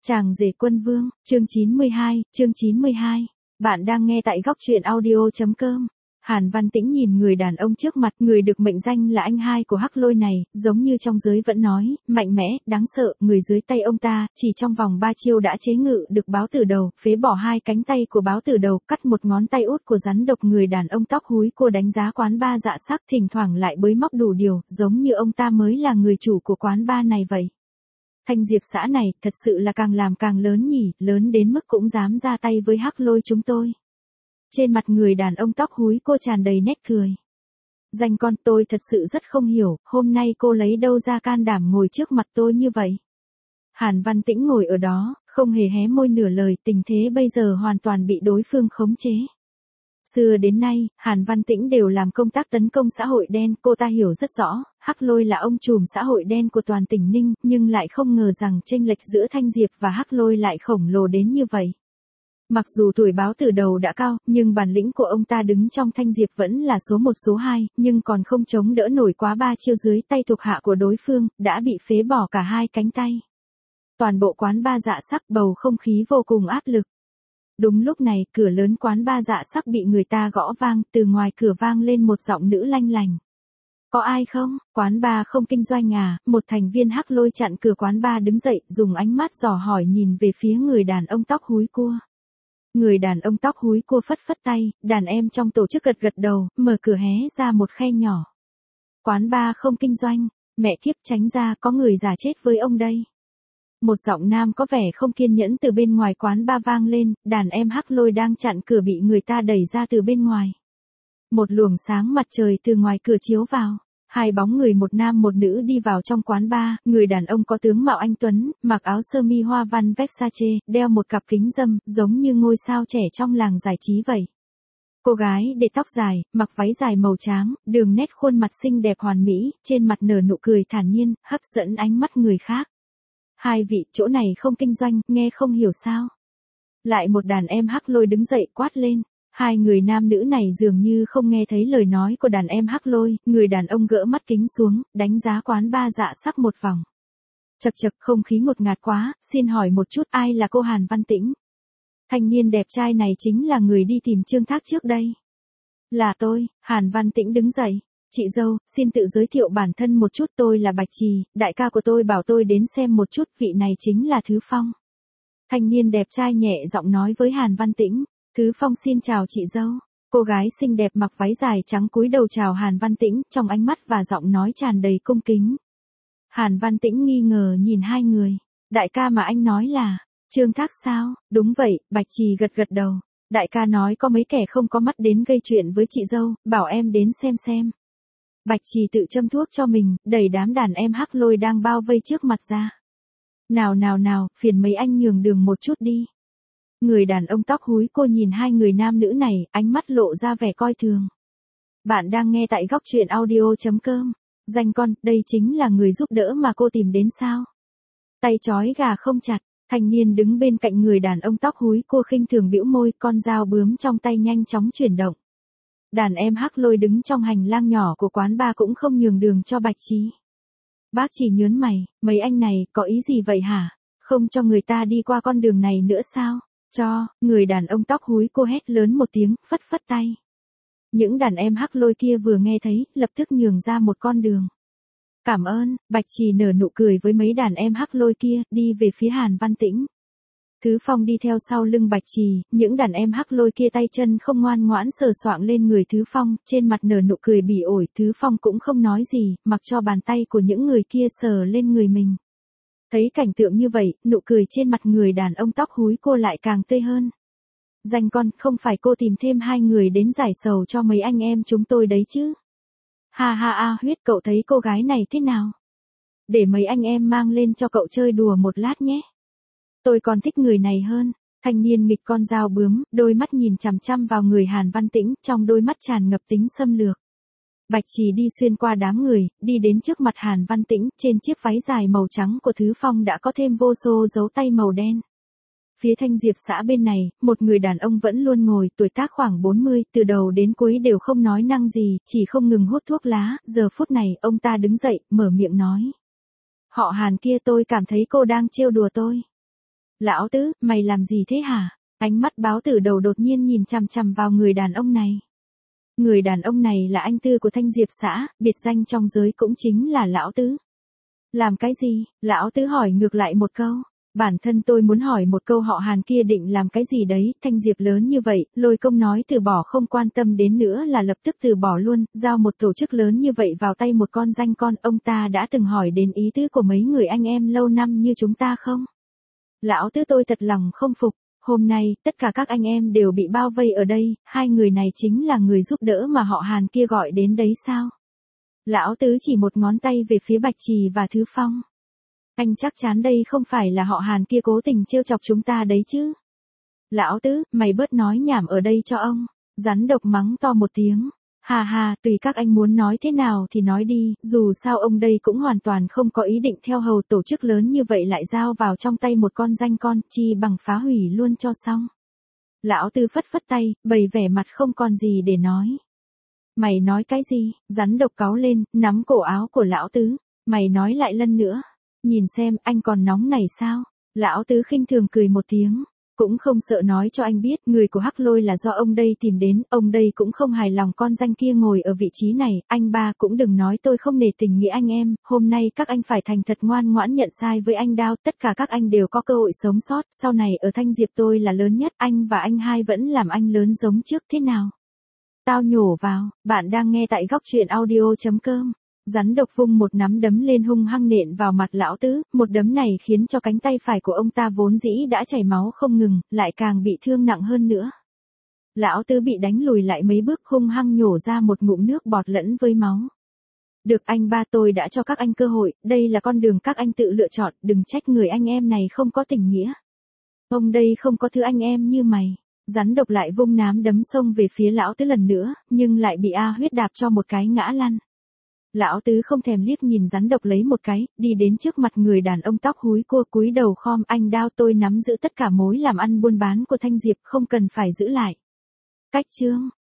Chàng rể quân vương, chương 92. Bạn đang nghe tại góc truyện audio.com. Hàn Văn Tĩnh nhìn người đàn ông trước mặt, người được mệnh danh là anh hai của Hắc Lôi này, giống như trong giới vẫn nói, mạnh mẽ, đáng sợ, người dưới tay ông ta, chỉ trong vòng 3 chiêu đã chế ngự được báo tử đầu, phế bỏ 2 cánh tay của báo tử đầu, cắt một ngón tay út của rắn độc. Người đàn ông tóc húi cua đánh giá quán bar Dạ Sắc, thỉnh thoảng lại bới móc đủ điều, giống như ông ta mới là người chủ của quán bar này vậy. Thanh Diệp xã này, thật sự là càng làm càng lớn nhỉ, lớn đến mức cũng dám ra tay với Hắc Lôi chúng tôi. Trên mặt người đàn ông tóc húi cô tràn đầy nét cười. Danh con, tôi thật sự rất không hiểu, hôm nay cô lấy đâu ra can đảm ngồi trước mặt tôi như vậy. Hàn Văn Tĩnh ngồi ở đó, không hề hé môi nửa lời, tình thế bây giờ hoàn toàn bị đối phương khống chế. Xưa đến nay, Hàn Văn Tĩnh đều làm công tác tấn công xã hội đen, cô ta hiểu rất rõ, Hắc Lôi là ông trùm xã hội đen của toàn tỉnh Ninh, nhưng lại không ngờ rằng chênh lệch giữa Thanh Diệp và Hắc Lôi lại khổng lồ đến như vậy. Mặc dù tuổi báo tử đầu đã cao, nhưng bản lĩnh của ông ta đứng trong Thanh Diệp vẫn là số 1 số 2, nhưng còn không chống đỡ nổi quá 3 chiêu dưới tay thuộc hạ của đối phương, đã bị phế bỏ cả 2 cánh tay. Toàn bộ quán bar Dạ Sắc bầu không khí vô cùng áp lực. Đúng lúc này, cửa lớn quán bar Dạ Sắc bị người ta gõ vang, từ ngoài cửa vang lên một giọng nữ lanh lành. Có ai không? Quán bar không kinh doanh à? Một thành viên Hắc Lôi chặn cửa quán bar đứng dậy, dùng ánh mắt dò hỏi nhìn về phía người đàn ông tóc húi cua. Người đàn ông tóc húi cua phất phất tay, đàn em trong tổ chức gật gật đầu, mở cửa hé ra một khe nhỏ. Quán bar không kinh doanh, mẹ kiếp tránh ra, có người già chết với ông đây. Một giọng nam có vẻ không kiên nhẫn từ bên ngoài quán bar vang lên, đàn em Hắc Lôi đang chặn cửa bị người ta đẩy ra từ bên ngoài. Một luồng sáng mặt trời từ ngoài cửa chiếu vào. 2 bóng người một nam một nữ đi vào trong quán bar, người đàn ông có tướng mạo anh tuấn, mặc áo sơ mi hoa văn Versace, đeo một cặp kính râm, giống như ngôi sao trẻ trong làng giải trí vậy. Cô gái để tóc dài, mặc váy dài màu trắng, đường nét khuôn mặt xinh đẹp hoàn mỹ, trên mặt nở nụ cười thản nhiên, hấp dẫn ánh mắt người khác. 2 vị, chỗ này không kinh doanh, nghe không hiểu sao? Lại một đàn em Hắc Lôi đứng dậy quát lên. 2 người nam nữ này dường như không nghe thấy lời nói của đàn em Hắc Lôi, người đàn ông gỡ mắt kính xuống, đánh giá quán bar Dạ Sắc một vòng. Chậc chậc, không khí ngột ngạt quá, xin hỏi một chút, ai là cô Hàn Văn Tĩnh? Thanh niên đẹp trai này chính là người đi tìm Trương Thác trước đây. Là tôi. Hàn Văn Tĩnh đứng dậy. Chị dâu, xin tự giới thiệu bản thân một chút, tôi là Bạch Trì, đại ca của tôi bảo tôi đến xem một chút, vị này chính là Thứ Phong. Thanh niên đẹp trai nhẹ giọng nói với Hàn Văn Tĩnh. Thứ Phong xin chào chị dâu. Cô gái xinh đẹp mặc váy dài trắng cúi đầu chào Hàn Văn Tĩnh, trong ánh mắt và giọng nói tràn đầy cung kính. Hàn Văn Tĩnh nghi ngờ nhìn 2 người. Đại ca mà anh nói là Trương Thác sao? Đúng vậy, Bạch Trì gật gật đầu. Đại ca nói có mấy kẻ không có mắt đến gây chuyện với chị dâu, bảo em đến xem. Bạch Trì tự châm thuốc cho mình, đẩy đám đàn em Hắc Lôi đang bao vây trước mặt ra. Nào, phiền mấy anh nhường đường một chút đi. Người đàn ông tóc húi cô nhìn 2 người nam nữ này, ánh mắt lộ ra vẻ coi thường. Bạn đang nghe tại góc truyện audio.com. Danh con, đây chính là người giúp đỡ mà cô tìm đến sao? Tay trói gà không chặt, thanh niên đứng bên cạnh người đàn ông tóc húi cô khinh thường bĩu môi, con dao bướm trong tay nhanh chóng chuyển động. Đàn em Hắc Lôi đứng trong hành lang nhỏ của quán bar cũng không nhường đường cho Bạch Trì. Bác Trì nhớn mày, mấy anh này, có ý gì vậy hả? Không cho người ta đi qua con đường này nữa sao? Cho, người đàn ông tóc húi cô hét lớn một tiếng, phất phất tay. Những đàn em Hắc Lôi kia vừa nghe thấy, lập tức nhường ra một con đường. Cảm ơn, Bạch Trì nở nụ cười với mấy đàn em Hắc Lôi kia, đi về phía Hàn Văn Tĩnh. Thứ Phong đi theo sau lưng Bạch Trì, những đàn em Hắc Lôi kia tay chân không ngoan ngoãn sờ soạng lên người Thứ Phong, trên mặt nở nụ cười bỉ ổi, Thứ Phong cũng không nói gì, mặc cho bàn tay của những người kia sờ lên người mình. Thấy cảnh tượng như vậy, nụ cười trên mặt người đàn ông tóc húi cô lại càng tươi hơn. Danh con, không phải cô tìm thêm 2 người đến giải sầu cho mấy anh em chúng tôi đấy chứ? Ha, Huyết, cậu thấy cô gái này thế nào? Để mấy anh em mang lên cho cậu chơi đùa một lát nhé. Tôi còn thích người này hơn. Thanh niên nghịch con dao bướm, đôi mắt nhìn chằm chằm vào người Hàn Văn Tĩnh, trong đôi mắt tràn ngập tính xâm lược. Bạch Trì đi xuyên qua đám người, đi đến trước mặt Hàn Văn Tĩnh, trên chiếc váy dài màu trắng của Thứ Phong đã có thêm vô số dấu tay màu đen. Phía Thanh Diệp xã bên này, một người đàn ông vẫn luôn ngồi, tuổi tác khoảng 40, từ đầu đến cuối đều không nói năng gì, chỉ không ngừng hút thuốc lá, giờ phút này, ông ta đứng dậy, mở miệng nói. Họ Hàn kia, tôi cảm thấy cô đang trêu đùa tôi. Lão Tứ, mày làm gì thế hả? Ánh mắt báo tử đầu đột nhiên nhìn chằm chằm vào người đàn ông này. Người đàn ông này là anh Tư của Thanh Diệp xã, biệt danh trong giới cũng chính là Lão Tứ. Làm cái gì? Lão Tứ hỏi ngược lại một câu. Bản thân tôi muốn hỏi một câu họ Hàn kia định làm cái gì đấy, Thanh Diệp lớn như vậy, Lôi Công nói từ bỏ không quan tâm đến nữa là lập tức từ bỏ luôn, giao một tổ chức lớn như vậy vào tay một con danh con, ông ta đã từng hỏi đến ý tứ của mấy người anh em lâu năm như chúng ta không? Lão Tứ tôi thật lòng không phục, hôm nay, tất cả các anh em đều bị bao vây ở đây, hai người này chính là người giúp đỡ mà họ Hàn kia gọi đến đấy sao? Lão Tứ chỉ một ngón tay về phía Bạch Trì và Thứ Phong. Anh chắc chắn đây không phải là họ Hàn kia cố tình trêu chọc chúng ta đấy chứ. Lão Tứ, mày bớt nói nhảm ở đây cho ông. Rắn độc mắng to một tiếng. Hà hà, tùy các anh muốn nói thế nào thì nói đi, dù sao ông đây cũng hoàn toàn không có ý định theo hầu tổ chức lớn như vậy lại giao vào trong tay một con danh con, chi bằng phá hủy luôn cho xong. Lão Tứ phất phất tay, bày vẻ mặt không còn gì để nói. Mày nói cái gì? Rắn độc cáu lên, nắm cổ áo của Lão Tứ. Mày nói lại lần nữa. Nhìn xem, anh còn nóng này sao? Lão Tứ khinh thường cười một tiếng. Cũng không sợ nói cho anh biết, người của Hắc Lôi là do ông đây tìm đến, ông đây cũng không hài lòng con danh kia ngồi ở vị trí này, anh ba cũng đừng nói tôi không nể tình nghĩa anh em, hôm nay các anh phải thành thật ngoan ngoãn nhận sai với anh Đao, tất cả các anh đều có cơ hội sống sót, sau này ở Thanh Diệp tôi là lớn nhất, anh và anh hai vẫn làm anh lớn giống trước thế nào? Tao nhổ vào, bạn đang nghe tại góc truyện audio.com. Rắn độc vung một nắm đấm lên hung hăng nện vào mặt Lão Tứ, một đấm này khiến cho cánh tay phải của ông ta vốn dĩ đã chảy máu không ngừng, lại càng bị thương nặng hơn nữa. Lão Tứ bị đánh lùi lại mấy bước hung hăng nhổ ra một ngụm nước bọt lẫn với máu. Được anh ba tôi đã cho các anh cơ hội, đây là con đường các anh tự lựa chọn, đừng trách người anh em này không có tình nghĩa. Ông đây không có thứ anh em như mày. Rắn độc lại vung nắm đấm xông về phía Lão Tứ lần nữa, nhưng lại bị A Huyết đạp cho một cái ngã lăn. Lão Tứ không thèm liếc nhìn rắn độc lấy một cái, đi đến trước mặt người đàn ông tóc húi cua cúi đầu khom anh Đao tôi nắm giữ tất cả mối làm ăn buôn bán của Thanh Diệp không cần phải giữ lại. Cách chương.